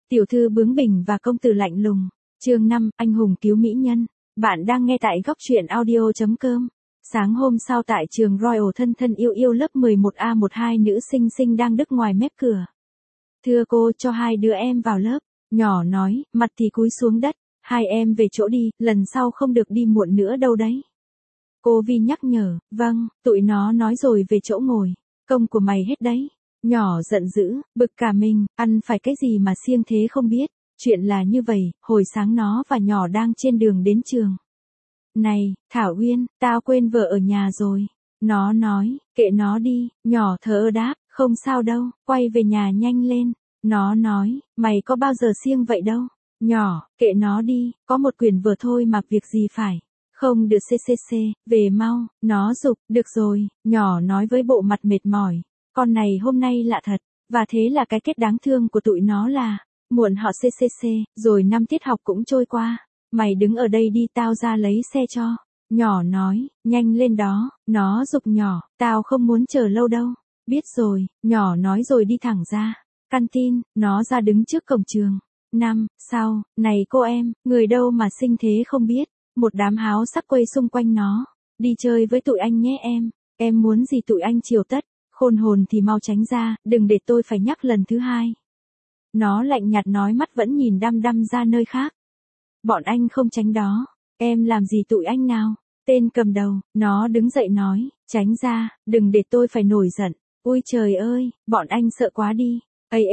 Tiểu thư bướng bỉnh và công tử lạnh lùng. Chương 5, anh hùng cứu mỹ nhân. Bạn đang nghe tại góc truyện audio.com. Sáng hôm sau tại trường Royal thân thân yêu yêu lớp 11A12 nữ sinh sinh đang đứng ngoài mép cửa. Thưa cô, cho hai đứa em vào lớp. Nhỏ nói, mặt thì cúi xuống đất. Hai em về chỗ đi, lần sau không được đi muộn nữa đâu đấy. Cô Vi nhắc nhở, vâng, tụi nó nói rồi về chỗ ngồi. Công của mày hết đấy. Nhỏ giận dữ, bực cả mình, ăn phải cái gì mà siêng thế không biết. Chuyện là như vậy, hồi sáng nó và nhỏ đang trên đường đến trường. Này, Thảo Uyên, tao quên vợ ở nhà rồi. Nó nói, kệ nó đi, nhỏ thở đáp, không sao đâu, quay về nhà nhanh lên. Nó nói, mày có bao giờ siêng vậy đâu. Nhỏ, kệ nó đi, có một quyển vở thôi mà việc gì phải. Không được ccc, về mau, nó giục, được rồi, nhỏ nói với bộ mặt mệt mỏi. Con này hôm nay lạ thật, và thế là cái kết đáng thương của tụi nó là, muộn họ ccc, rồi 5 tiết học cũng trôi qua. Mày đứng ở đây đi, tao ra lấy xe cho. Nhỏ nói, nhanh lên đó, nó giục nhỏ, tao không muốn chờ lâu đâu. Biết rồi, nhỏ nói rồi đi thẳng ra. Canteen, nó ra đứng trước cổng trường. Sau, này cô em, người đâu mà xinh thế không biết. Một đám háo sắc quay xung quanh nó. Đi chơi với tụi anh nhé em muốn gì tụi anh chiều tất. Khôn hồn thì mau tránh ra, đừng để tôi phải nhắc lần thứ hai. Nó lạnh nhạt nói, mắt vẫn nhìn đăm đăm ra nơi khác. Bọn anh không tránh đó. Em làm gì tụi anh nào? Tên cầm đầu, nó đứng dậy nói, tránh ra, đừng để tôi phải nổi giận. Ôi trời ơi, bọn anh sợ quá đi.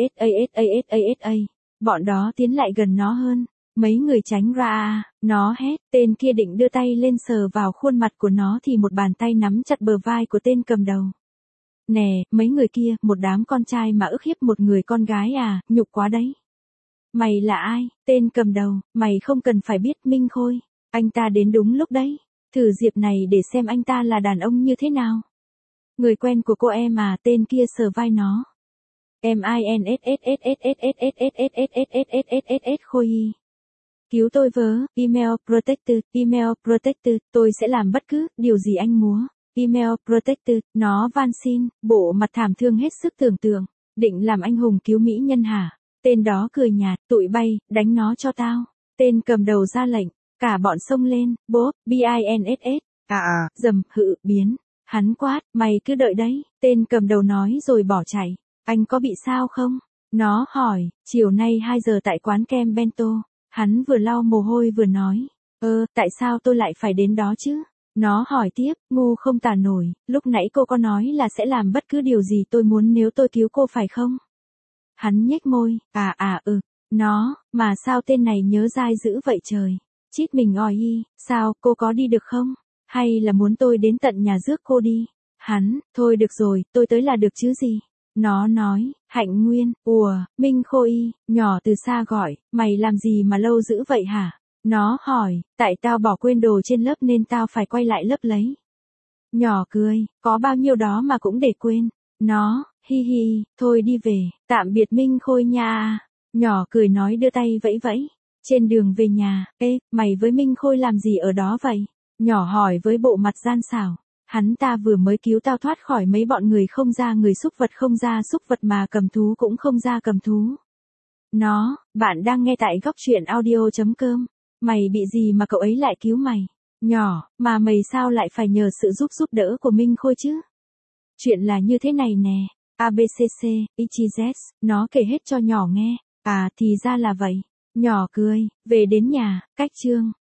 Bọn đó tiến lại gần nó hơn. Mấy người tránh ra à, nó hét, tên kia định đưa tay lên sờ vào khuôn mặt của nó thì một bàn tay nắm chặt bờ vai của tên cầm đầu. Nè, mấy người kia, một đám con trai mà ức hiếp một người con gái à, nhục quá đấy. Mày là ai? Tên cầm đầu, mày không cần phải biết. Minh Khôi, anh ta đến đúng lúc đấy. Thử dịp này để xem anh ta là đàn ông như thế nào. Người quen của cô em à, tên kia sờ vai nó. Khôi. Cứu tôi vớ, email protected, tôi sẽ làm bất cứ điều gì anh muốn. Email protected, nó van xin, bộ mặt thảm thương hết sức tưởng tượng, định làm anh hùng cứu mỹ nhân hả? Tên đó cười nhạt, tụi bay, đánh nó cho tao. Tên cầm đầu ra lệnh, cả bọn xông lên, bốp, dầm, biến. Hắn quát, mày cứ đợi đấy, tên cầm đầu nói rồi bỏ chạy. Anh có bị sao không? Nó hỏi, chiều nay 2 giờ tại quán kem bento. Hắn vừa lau mồ hôi vừa nói, tại sao tôi lại phải đến đó chứ? Nó hỏi tiếp, ngu không tả nổi, lúc nãy cô có nói là sẽ làm bất cứ điều gì tôi muốn nếu tôi cứu cô phải không? Hắn nhếch môi, nó, mà sao tên này nhớ dai dữ vậy trời? Chít mình sao, cô có đi được không? Hay là muốn tôi đến tận nhà rước cô đi? Hắn, thôi được rồi, tôi tới là được chứ gì? Nó nói, Hạnh Nguyên, Minh Khôi, nhỏ từ xa gọi, mày làm gì mà lâu dữ vậy hả? Nó hỏi, tại tao bỏ quên đồ trên lớp nên tao phải quay lại lớp lấy. Nhỏ cười, có bao nhiêu đó mà cũng để quên. Nó, thôi đi về, tạm biệt Minh Khôi nha. Nhỏ cười nói đưa tay vẫy vẫy. Trên đường về nhà, mày với Minh Khôi làm gì ở đó vậy? Nhỏ hỏi với bộ mặt gian xảo. Hắn ta vừa mới cứu tao thoát khỏi mấy bọn người không ra người, xúc vật không ra xúc vật, mà cầm thú cũng không ra cầm thú. Nó, bạn đang nghe tại góc truyện audio.com. Mày bị gì mà cậu ấy lại cứu mày? Nhỏ, mà mày sao lại phải nhờ sự giúp đỡ của Minh Khôi chứ? Chuyện là như thế này nè, ABCC, XYZ, nó kể hết cho nhỏ nghe. À thì ra là vậy. Nhỏ cười, về đến nhà, cách chương,